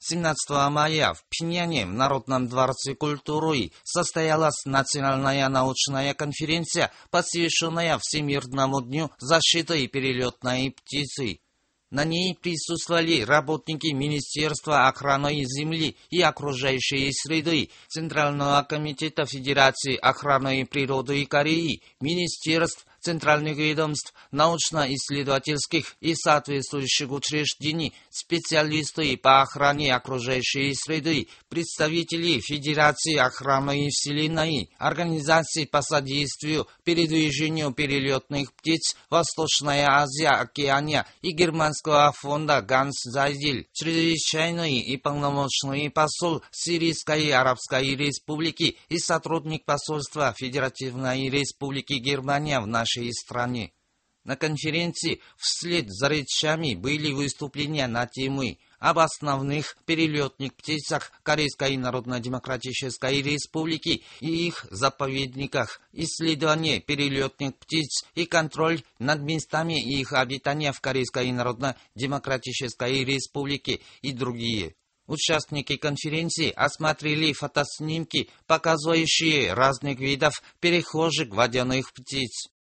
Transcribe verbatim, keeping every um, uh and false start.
семнадцатого мая в Пхеньяне в Народном дворце культуры состоялась национальная научная конференция, посвященная Всемирному дню защиты перелетной птицы. На ней присутствовали работники Министерства охраны земли и окружающей среды, Центрального комитета Федерации охраны природы Кореи, министерств, центральных ведомств, научно-исследовательских и соответствующих учреждений, специалисты по охране окружающей среды, представители Федерации охраны Вселенной, организации по содействию передвижению перелетных птиц Восточная Азия, Океания и Германского фонда Ганс Зайдель, чрезвычайный и полномочный посол Сирийской Арабской Республики и сотрудник посольства Федеративной Республики Германия в нашей стране. На конференции вслед за речами были выступления на темы об основных перелетных птицах Корейской Народно-Демократической Республики и их заповедниках, исследование перелетных птиц и контроль над местами их обитания в Корейской Народно-Демократической Республике и другие. Участники конференции осмотрели фотоснимки, показывающие разных видов перехожих водяных птиц.